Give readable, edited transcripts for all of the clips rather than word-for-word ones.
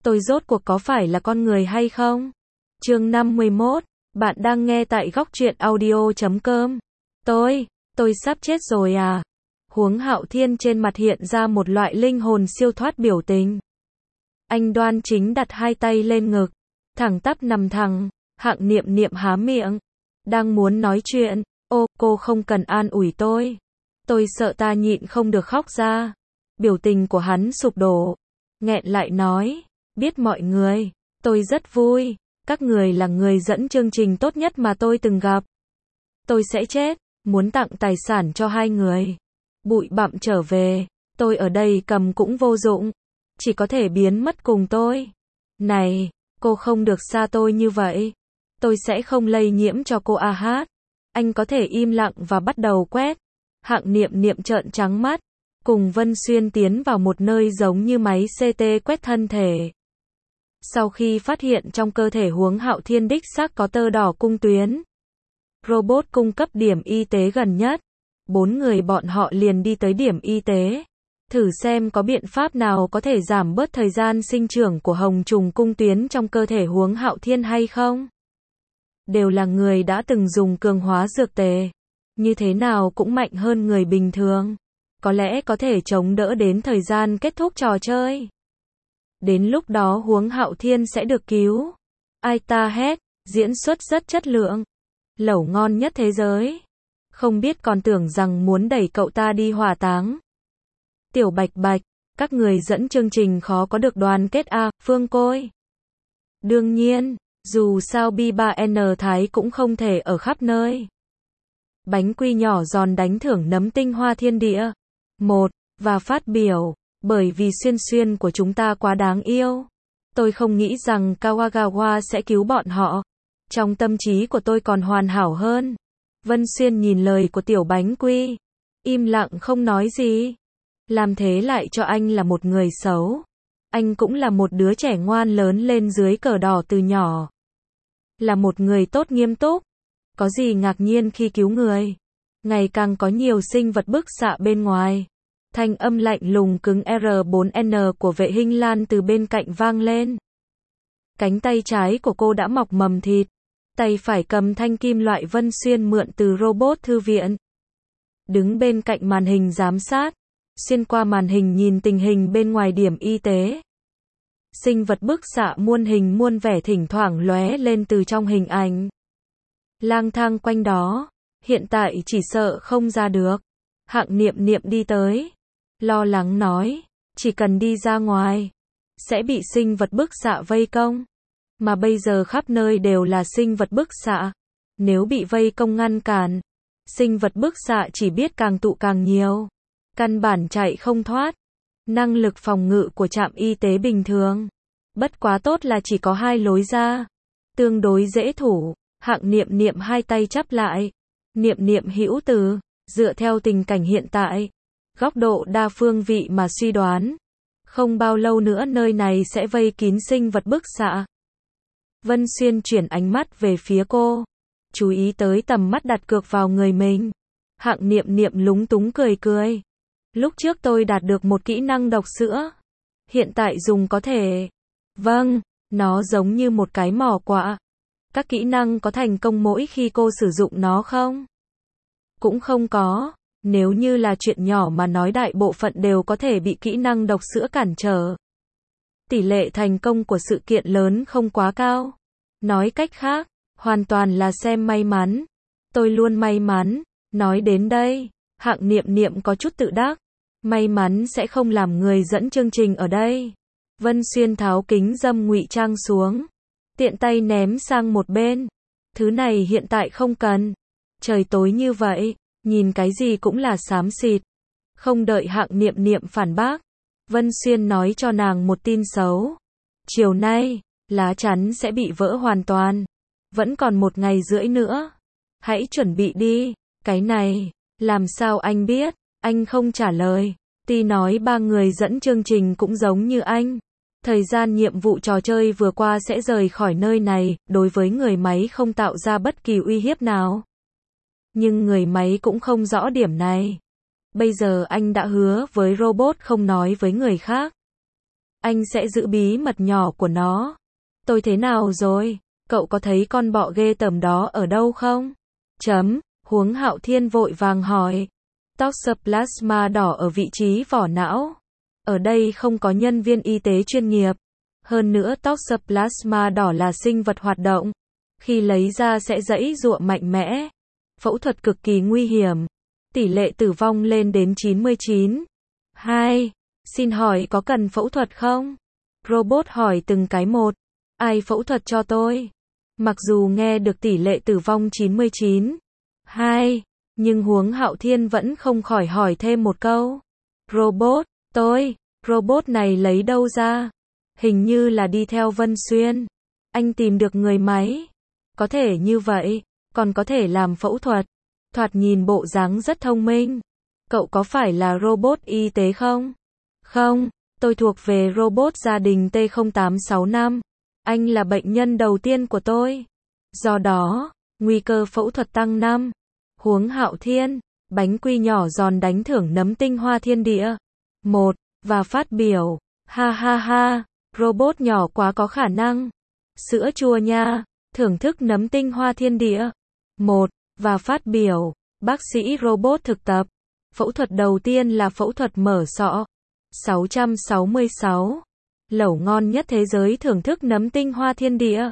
tôi rốt cuộc có phải là con người hay không? Chương 51, bạn đang nghe tại góc truyện audio.com. Tôi sắp chết rồi à? Huống Hạo Thiên trên mặt hiện ra một loại linh hồn siêu thoát biểu tình. Anh đoan chính đặt hai tay lên ngực, thẳng tắp nằm thẳng, Hạng Niệm Niệm há miệng, đang muốn nói chuyện, cô không cần an ủi tôi sợ ta nhịn không được khóc ra. Biểu tình của hắn sụp đổ, nghẹn lại nói, biết mọi người, tôi rất vui, các người là người dẫn chương trình tốt nhất mà tôi từng gặp. Tôi sẽ chết, muốn tặng tài sản cho hai người. Bụi bặm trở về, tôi ở đây cầm cũng vô dụng, chỉ có thể biến mất cùng tôi. Này, cô không được xa tôi như vậy. Tôi sẽ không lây nhiễm cho cô hát. Anh có thể im lặng và bắt đầu quét. Hạng Niệm Niệm trợn trắng mắt, cùng Vân Xuyên tiến vào một nơi giống như máy CT quét thân thể. Sau khi phát hiện trong cơ thể Huống Hạo Thiên đích xác có tơ đỏ cung tuyến, robot cung cấp điểm y tế gần nhất. 4 người bọn họ liền đi tới điểm y tế, thử xem có biện pháp nào có thể giảm bớt thời gian sinh trưởng của hồng trùng cung tuyến trong cơ thể Huống Hạo Thiên hay không. Đều là người đã từng dùng cường hóa dược tề, như thế nào cũng mạnh hơn người bình thường, có lẽ có thể chống đỡ đến thời gian kết thúc trò chơi. Đến lúc đó Huống Hạo Thiên sẽ được cứu. Ai ta hét, diễn xuất rất chất lượng, lẩu ngon nhất thế giới. Không biết còn tưởng rằng muốn đẩy cậu ta đi hỏa táng. Tiểu Bạch Bạch, các người dẫn chương trình khó có được đoàn kết à, Phương Côi. Đương nhiên, dù sao B3N Thái cũng không thể ở khắp nơi. Bánh quy nhỏ giòn đánh thưởng nấm tinh hoa thiên địa. Và phát biểu, bởi vì Xuyên Xuyên của chúng ta quá đáng yêu. Tôi không nghĩ rằng Kawagawa sẽ cứu bọn họ. Trong tâm trí của tôi còn hoàn hảo hơn. Vân Xuyên nhìn lời của tiểu bánh quy, im lặng không nói gì. Làm thế lại cho anh là một người xấu. Anh cũng là một đứa trẻ ngoan lớn lên dưới cờ đỏ từ nhỏ. Là một người tốt nghiêm túc. Có gì ngạc nhiên khi cứu người. Ngày càng có nhiều sinh vật bức xạ bên ngoài. Thanh âm lạnh lùng cứng R4N của Vệ Hinh Lan từ bên cạnh vang lên. Cánh tay trái của cô đã mọc mầm thịt. Tay phải cầm thanh kim loại Vân Xuyên mượn từ robot thư viện. Đứng bên cạnh màn hình giám sát, xuyên qua màn hình nhìn tình hình bên ngoài điểm y tế. Sinh vật bức xạ muôn hình muôn vẻ thỉnh thoảng lóe lên từ trong hình ảnh. Lang thang quanh đó, hiện tại chỉ sợ không ra được. Hạng Niệm Niệm đi tới, lo lắng nói, chỉ cần đi ra ngoài, sẽ bị sinh vật bức xạ vây công. Mà bây giờ khắp nơi đều là sinh vật bức xạ. Nếu bị vây công ngăn cản, sinh vật bức xạ chỉ biết càng tụ càng nhiều. Căn bản chạy không thoát. Năng lực phòng ngự của trạm y tế bình thường. Bất quá tốt là chỉ có 2 lối ra. Tương đối dễ thủ. Hạng Niệm Niệm hai tay chắp lại. Niệm Niệm hữu từ, dựa theo tình cảnh hiện tại, góc độ đa phương vị mà suy đoán. Không bao lâu nữa nơi này sẽ vây kín sinh vật bức xạ. Vân Xuyên chuyển ánh mắt về phía cô, chú ý tới tầm mắt đặt cược vào người mình. Hạng Niệm Niệm lúng túng cười cười. Lúc trước tôi đạt được một kỹ năng độc sữa. Hiện tại dùng có thể. Vâng, nó giống như một cái mỏ quạ. Các kỹ năng có thành công mỗi khi cô sử dụng nó không? Cũng không có. Nếu như là chuyện nhỏ mà nói đại bộ phận đều có thể bị kỹ năng độc sữa cản trở. Tỷ lệ thành công của sự kiện lớn không quá cao. Nói cách khác, hoàn toàn là xem may mắn. Tôi luôn may mắn. Nói đến đây, Hạng Niệm Niệm có chút tự đắc. May mắn sẽ không làm người dẫn chương trình ở đây. Vân Xuyên tháo kính dâm ngụy trang xuống, tiện tay ném sang một bên. Thứ này hiện tại không cần. Trời tối như vậy, nhìn cái gì cũng là xám xịt. Không đợi Hạng Niệm Niệm phản bác, Vân Xuyên nói cho nàng một tin xấu. Chiều nay, lá chắn sẽ bị vỡ hoàn toàn. Vẫn còn 1 ngày rưỡi nữa. Hãy chuẩn bị đi. Cái này, làm sao anh biết? Anh không trả lời. Ti nói 3 người dẫn chương trình cũng giống như anh. Thời gian nhiệm vụ trò chơi vừa qua sẽ rời khỏi nơi này, đối với người máy không tạo ra bất kỳ uy hiếp nào. Nhưng người máy cũng không rõ điểm này. Bây giờ anh đã hứa với robot không nói với người khác. Anh sẽ giữ bí mật nhỏ của nó. Tôi thế nào rồi? Cậu có thấy con bọ ghê tởm đó ở đâu không? Huống Hạo Thiên vội vàng hỏi. Toxoplasma đỏ ở vị trí vỏ não. Ở đây không có nhân viên y tế chuyên nghiệp. Hơn nữa Toxoplasma đỏ là sinh vật hoạt động. Khi lấy ra sẽ giãy giụa mạnh mẽ. Phẫu thuật cực kỳ nguy hiểm. Tỷ lệ tử vong lên đến 99. Xin hỏi có cần phẫu thuật không? Robot hỏi từng cái một. Ai phẫu thuật cho tôi? Mặc dù nghe được tỷ lệ tử vong 99. Nhưng Huống Hạo Thiên vẫn không khỏi hỏi thêm một câu. Robot, robot này lấy đâu ra? Hình như là đi theo Vân Xuyên. Anh tìm được người máy. Có thể như vậy, còn có thể làm phẫu thuật. Thoạt nhìn bộ dáng rất thông minh. Cậu có phải là robot y tế không? Không, tôi thuộc về robot gia đình T0865. Anh là bệnh nhân đầu tiên của tôi. Do đó, nguy cơ phẫu thuật tăng 5. Huống Hạo Thiên, bánh quy nhỏ giòn đánh thưởng nấm tinh hoa thiên địa. 1. Và phát biểu. Ha ha ha, robot nhỏ quá có khả năng. Sữa chua nha, thưởng thức nấm tinh hoa thiên địa. 1. Và phát biểu. Bác sĩ robot thực tập. Phẫu thuật đầu tiên là phẫu thuật mở sọ. 666. Lẩu ngon nhất thế giới thưởng thức nấm tinh hoa thiên địa.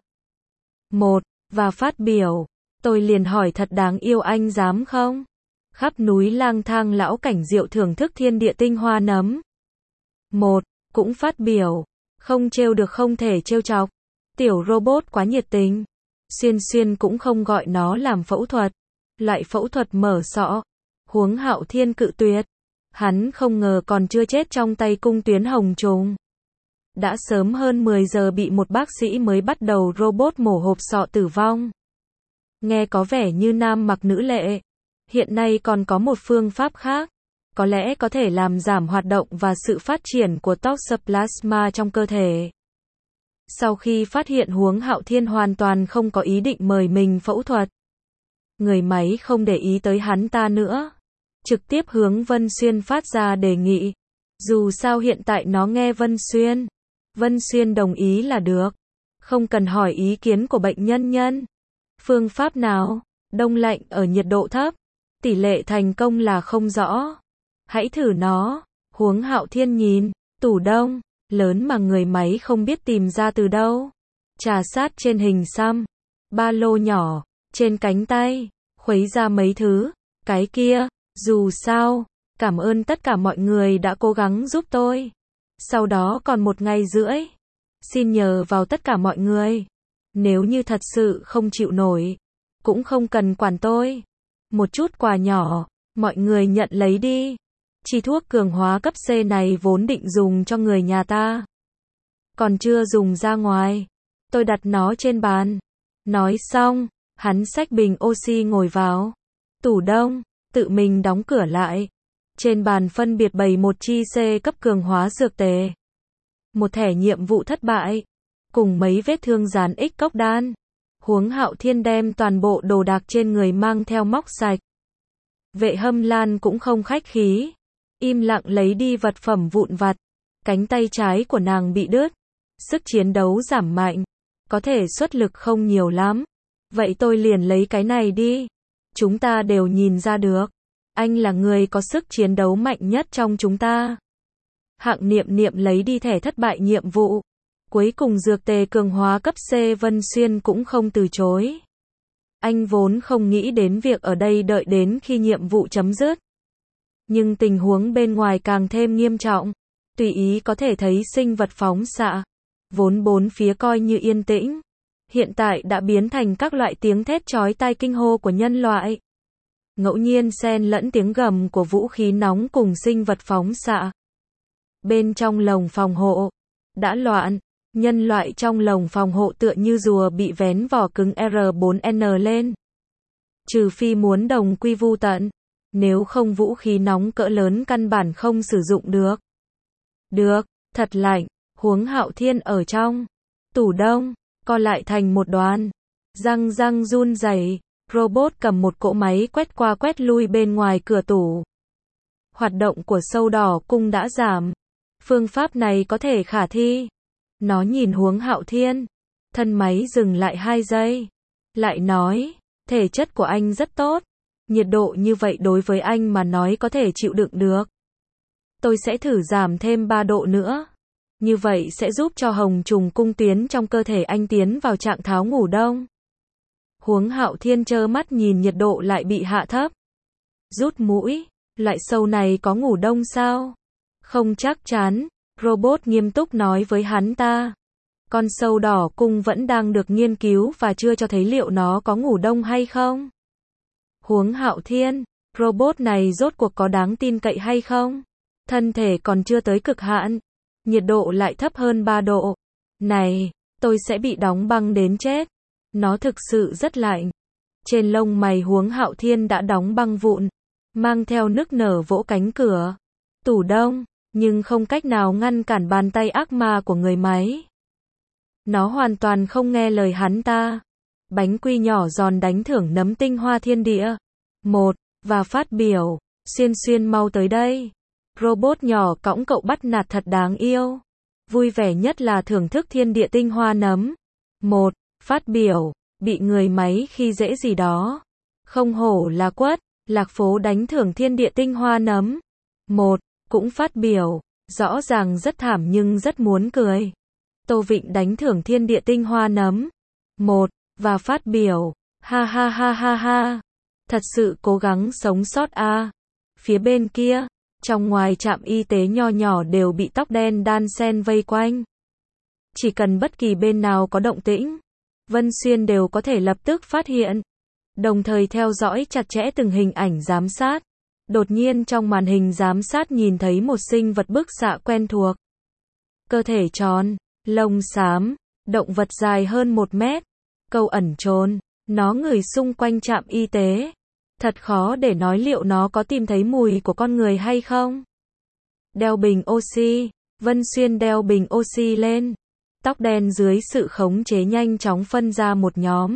1. Và phát biểu. Tôi liền hỏi thật đáng yêu anh dám không? Khắp núi lang thang lão cảnh diệu thưởng thức thiên địa tinh hoa nấm. 1. Cũng phát biểu. Không trêu được không thể trêu chọc. Tiểu robot quá nhiệt tình. Xuyên cũng không gọi nó làm phẫu thuật. Loại phẫu thuật mở sọ. Huống Hạo Thiên cự tuyệt. Hắn không ngờ còn chưa chết trong tay cung tuyến hồng trùng. Đã sớm hơn 10 giờ bị một bác sĩ mới bắt đầu robot mổ hộp sọ tử vong. Nghe có vẻ như nam mặc nữ lệ. Hiện nay còn có một phương pháp khác. Có lẽ có thể làm giảm hoạt động và sự phát triển của Toxoplasma trong cơ thể. Sau khi phát hiện Huống Hạo Thiên hoàn toàn không có ý định mời mình phẫu thuật. Người máy không để ý tới hắn ta nữa. Trực tiếp hướng Vân Xuyên phát ra đề nghị. Dù sao hiện tại nó nghe Vân Xuyên. Vân Xuyên đồng ý là được. Không cần hỏi ý kiến của bệnh nhân. Phương pháp nào? Đông lạnh ở nhiệt độ thấp. Tỷ lệ thành công là không rõ. Hãy thử nó. Huống Hạo Thiên nhìn. Tủ đông. Lớn mà người máy không biết tìm ra từ đâu. Trà sát trên hình xăm. Ba lô nhỏ. Trên cánh tay. Khuấy ra mấy thứ. Cái kia. Dù sao. Cảm ơn tất cả mọi người đã cố gắng giúp tôi. Sau đó còn 1 ngày rưỡi. Xin nhờ vào tất cả mọi người. Nếu như thật sự không chịu nổi. Cũng không cần quản tôi. Một chút quà nhỏ. Mọi người nhận lấy đi. Chi thuốc cường hóa cấp C này vốn định dùng cho người nhà ta. Còn chưa dùng ra ngoài. Tôi đặt nó trên bàn. Nói xong. Hắn xách bình oxy ngồi vào. Tủ đông. Tự mình đóng cửa lại. Trên bàn phân biệt bày một chi C cấp cường hóa dược tề. Một thẻ nhiệm vụ thất bại. Cùng mấy vết thương dán X cốc đan. Huống Hạo Thiên đem toàn bộ đồ đạc trên người mang theo móc sạch. Vệ Hâm Lan cũng không khách khí. Im lặng lấy đi vật phẩm vụn vặt. Cánh tay trái của nàng bị đứt. Sức chiến đấu giảm mạnh. Có thể xuất lực không nhiều lắm. Vậy tôi liền lấy cái này đi. Chúng ta đều nhìn ra được. Anh là người có sức chiến đấu mạnh nhất trong chúng ta. Hạng Niệm lấy đi thẻ thất bại nhiệm vụ. Cuối cùng dược tề cường hóa cấp C Vân Xuyên cũng không từ chối. Anh vốn không nghĩ đến việc ở đây đợi đến khi nhiệm vụ chấm dứt. Nhưng tình huống bên ngoài càng thêm nghiêm trọng. Tùy ý có thể thấy sinh vật phóng xạ. Vốn bốn phía coi như yên tĩnh. Hiện tại đã biến thành các loại tiếng thét chói tai kinh hô của nhân loại. Ngẫu nhiên xen lẫn tiếng gầm của vũ khí nóng cùng sinh vật phóng xạ. Bên trong lồng phòng hộ. Đã loạn. Nhân loại trong lồng phòng hộ tựa như rùa bị vén vỏ cứng R4N lên. Trừ phi muốn đồng quy vu tận. Nếu không vũ khí nóng cỡ lớn căn bản không sử dụng được. Được, thật lạnh. Huống Hạo Thiên ở trong tủ đông, co lại thành một đoàn. Răng run rẩy. Robot cầm một cỗ máy quét qua quét lui bên ngoài cửa tủ. Hoạt động của sâu đỏ cung đã giảm. Phương pháp này có thể khả thi. Nó nhìn Huống Hạo Thiên. Thân máy dừng lại 2 giây. Lại nói, thể chất của anh rất tốt. Nhiệt độ như vậy đối với anh mà nói có thể chịu đựng được. Tôi sẽ thử giảm thêm 3 độ nữa. Như vậy sẽ giúp cho hồng trùng cung tuyến trong cơ thể anh tiến vào trạng thái ngủ đông. Huống Hạo Thiên trơ mắt nhìn nhiệt độ lại bị hạ thấp. Rút mũi, loại sâu này có ngủ đông sao? Không chắc chắn, robot nghiêm túc nói với hắn ta. Con sâu đỏ cung vẫn đang được nghiên cứu và chưa cho thấy liệu nó có ngủ đông hay không. Huống Hạo Thiên, robot này rốt cuộc có đáng tin cậy hay không? Thân thể còn chưa tới cực hạn, nhiệt độ lại thấp hơn 3 độ. Này, tôi sẽ bị đóng băng đến chết. Nó thực sự rất lạnh. Trên lông mày Huống Hạo Thiên đã đóng băng vụn, mang theo nức nở vỗ cánh cửa. Tủ đông, nhưng không cách nào ngăn cản bàn tay ác ma của người máy. Nó hoàn toàn không nghe lời hắn ta. Bánh quy nhỏ giòn đánh thưởng nấm tinh hoa thiên địa. 1. Và phát biểu, Xuyên Xuyên mau tới đây. Robot nhỏ cõng cậu bắt nạt thật đáng yêu. Vui vẻ nhất là thưởng thức thiên địa tinh hoa nấm. 1. Phát biểu, bị người máy khi dễ gì đó. Không hổ là quất, lạc phố đánh thưởng thiên địa tinh hoa nấm. 1. Cũng phát biểu, rõ ràng rất thảm nhưng rất muốn cười. Tô Vịnh đánh thưởng thiên địa tinh hoa nấm. 1. Và phát biểu, ha ha ha ha ha. Thật sự cố gắng sống sót a. Phía bên kia, trong ngoài trạm y tế nho nhỏ đều bị tóc đen đan sen vây quanh. Chỉ cần bất kỳ bên nào có động tĩnh, Vân Xuyên đều có thể lập tức phát hiện, đồng thời theo dõi chặt chẽ từng hình ảnh giám sát. Đột nhiên trong màn hình giám sát nhìn thấy một sinh vật bức xạ quen thuộc. Cơ thể tròn, lông xám, động vật dài hơn 1 mét, câu ẩn trốn, nó người xung quanh trạm y tế. Thật khó để nói liệu nó có tìm thấy mùi của con người hay không. Đeo bình oxy, Vân Xuyên đeo bình oxy lên. Tóc đen dưới sự khống chế nhanh chóng phân ra một nhóm.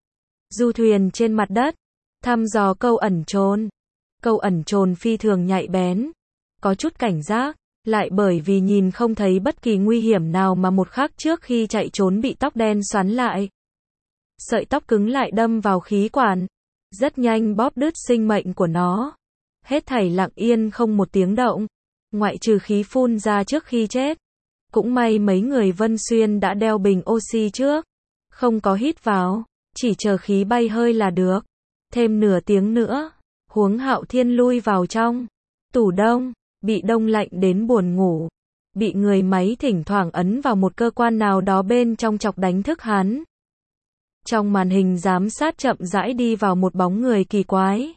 Du thuyền trên mặt đất, thăm dò câu ẩn trốn. Câu ẩn trốn phi thường nhạy bén, có chút cảnh giác, lại bởi vì nhìn không thấy bất kỳ nguy hiểm nào mà một khắc trước khi chạy trốn bị tóc đen xoắn lại. Sợi tóc cứng lại đâm vào khí quản, rất nhanh bóp đứt sinh mệnh của nó. Hết thảy lặng yên không một tiếng động, ngoại trừ khí phun ra trước khi chết. Cũng may mấy người Vân Xuyên đã đeo bình oxy trước, không có hít vào, chỉ chờ khí bay hơi là được. Thêm nửa tiếng nữa, Huống Hạo Thiên lui vào trong tủ đông, bị đông lạnh đến buồn ngủ, bị người máy thỉnh thoảng ấn vào một cơ quan nào đó bên trong chọc đánh thức hắn. Trong màn hình giám sát chậm rãi đi vào một bóng người kỳ quái.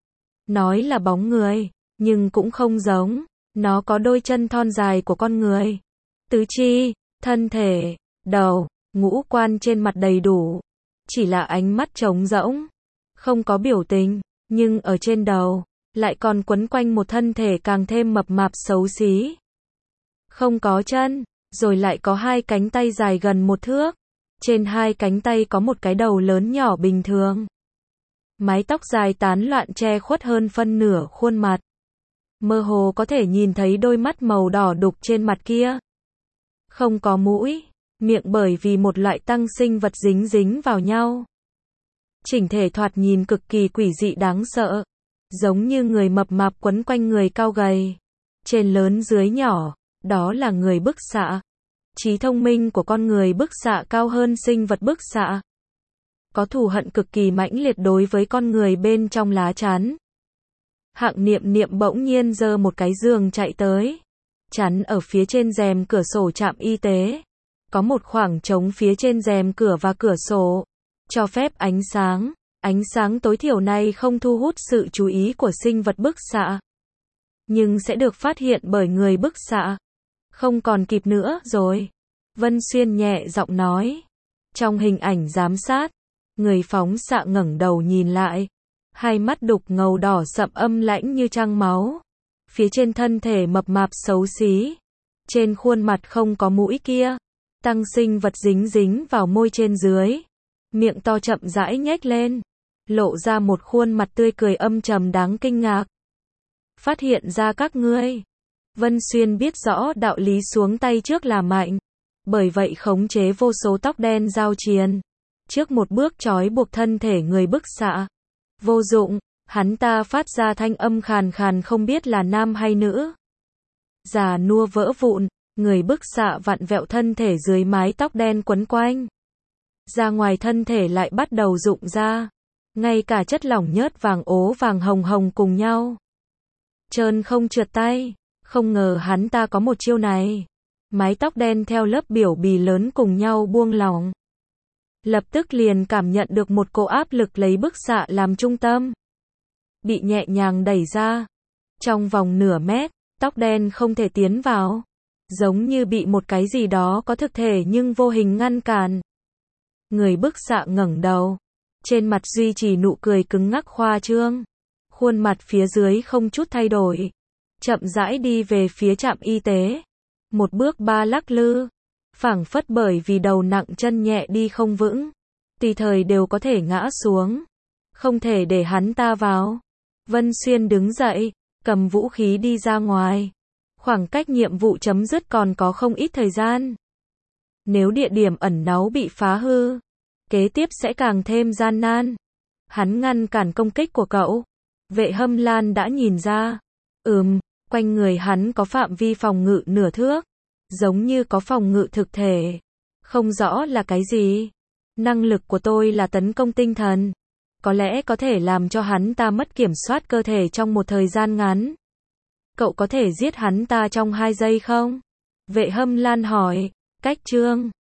Nói là bóng người, nhưng cũng không giống, nó có đôi chân thon dài của con người. Tứ chi, thân thể, đầu, ngũ quan trên mặt đầy đủ, chỉ là ánh mắt trống rỗng, không có biểu tình, nhưng ở trên đầu lại còn quấn quanh một thân thể càng thêm mập mạp xấu xí. Không có chân, rồi lại có 2 cánh tay dài gần 1 thước. Trên 2 cánh tay có một cái đầu lớn nhỏ bình thường. Mái tóc dài tán loạn che khuất hơn phân nửa khuôn mặt. Mơ hồ có thể nhìn thấy đôi mắt màu đỏ đục trên mặt kia. Không có mũi, miệng bởi vì một loại tăng sinh vật dính dính vào nhau. Chỉnh thể thoạt nhìn cực kỳ quỷ dị đáng sợ, giống như người mập mạp quấn quanh người cao gầy. Trên lớn dưới nhỏ, đó là người bức xạ. Trí thông minh của con người bức xạ cao hơn sinh vật bức xạ. Có thù hận cực kỳ mãnh liệt đối với con người bên trong lá chắn. Hạng Niệm Niệm bỗng nhiên giơ một cái giường chạy tới, chắn ở phía trên rèm cửa sổ trạm y tế. Có một khoảng trống phía trên rèm cửa và cửa sổ, cho phép ánh sáng tối thiểu này không thu hút sự chú ý của sinh vật bức xạ, nhưng sẽ được phát hiện bởi người bức xạ. Không còn kịp nữa rồi, Vân Xuyên nhẹ giọng nói. Trong hình ảnh giám sát, người phóng xạ ngẩng đầu nhìn lại, hai mắt đục ngầu đỏ sậm âm lãnh như trăng máu. Phía trên thân thể mập mạp xấu xí, trên khuôn mặt không có mũi kia, tăng sinh vật dính dính vào môi trên dưới, miệng to chậm rãi nhếch lên, lộ ra một khuôn mặt tươi cười âm trầm đáng kinh ngạc. Phát hiện ra các ngươi. Vân Xuyên biết rõ đạo lý xuống tay trước là mạnh. Bởi vậy khống chế vô số tóc đen giao triền. Trước một bước trói buộc thân thể người bức xạ. Vô dụng, hắn ta phát ra thanh âm khàn khàn không biết là nam hay nữ. Già nua vỡ vụn, người bức xạ vặn vẹo thân thể dưới mái tóc đen quấn quanh. Ra ngoài thân thể lại bắt đầu rụng ra. Ngay cả chất lỏng nhớt vàng ố vàng hồng hồng cùng nhau. Trơn không trượt tay. Không ngờ hắn ta có một chiêu này. Mái tóc đen theo lớp biểu bì lớn cùng nhau buông lỏng. Lập tức liền cảm nhận được một cỗ áp lực lấy bức xạ làm trung tâm. Bị nhẹ nhàng đẩy ra. Trong vòng nửa mét, tóc đen không thể tiến vào. Giống như bị một cái gì đó có thực thể nhưng vô hình ngăn cản. Người bức xạ ngẩng đầu. Trên mặt duy trì nụ cười cứng ngắc khoa trương. Khuôn mặt phía dưới không chút thay đổi. Chậm rãi đi về phía trạm y tế. Một bước ba lắc lư. Phảng phất bởi vì đầu nặng chân nhẹ đi không vững. Tùy thời đều có thể ngã xuống. Không thể để hắn ta vào. Vân Xuyên đứng dậy, cầm vũ khí đi ra ngoài. Khoảng cách nhiệm vụ chấm dứt còn có không ít thời gian. Nếu địa điểm ẩn náu bị phá hư, kế tiếp sẽ càng thêm gian nan. Hắn ngăn cản công kích của cậu. Vệ Hâm Lan đã nhìn ra. Quanh người hắn có phạm vi phòng ngự nửa thước. Giống như có phòng ngự thực thể. Không rõ là cái gì. Năng lực của tôi là tấn công tinh thần. Có lẽ có thể làm cho hắn ta mất kiểm soát cơ thể trong một thời gian ngắn. Cậu có thể giết hắn ta trong 2 giây không? Vệ Hâm Lan hỏi. Cách chương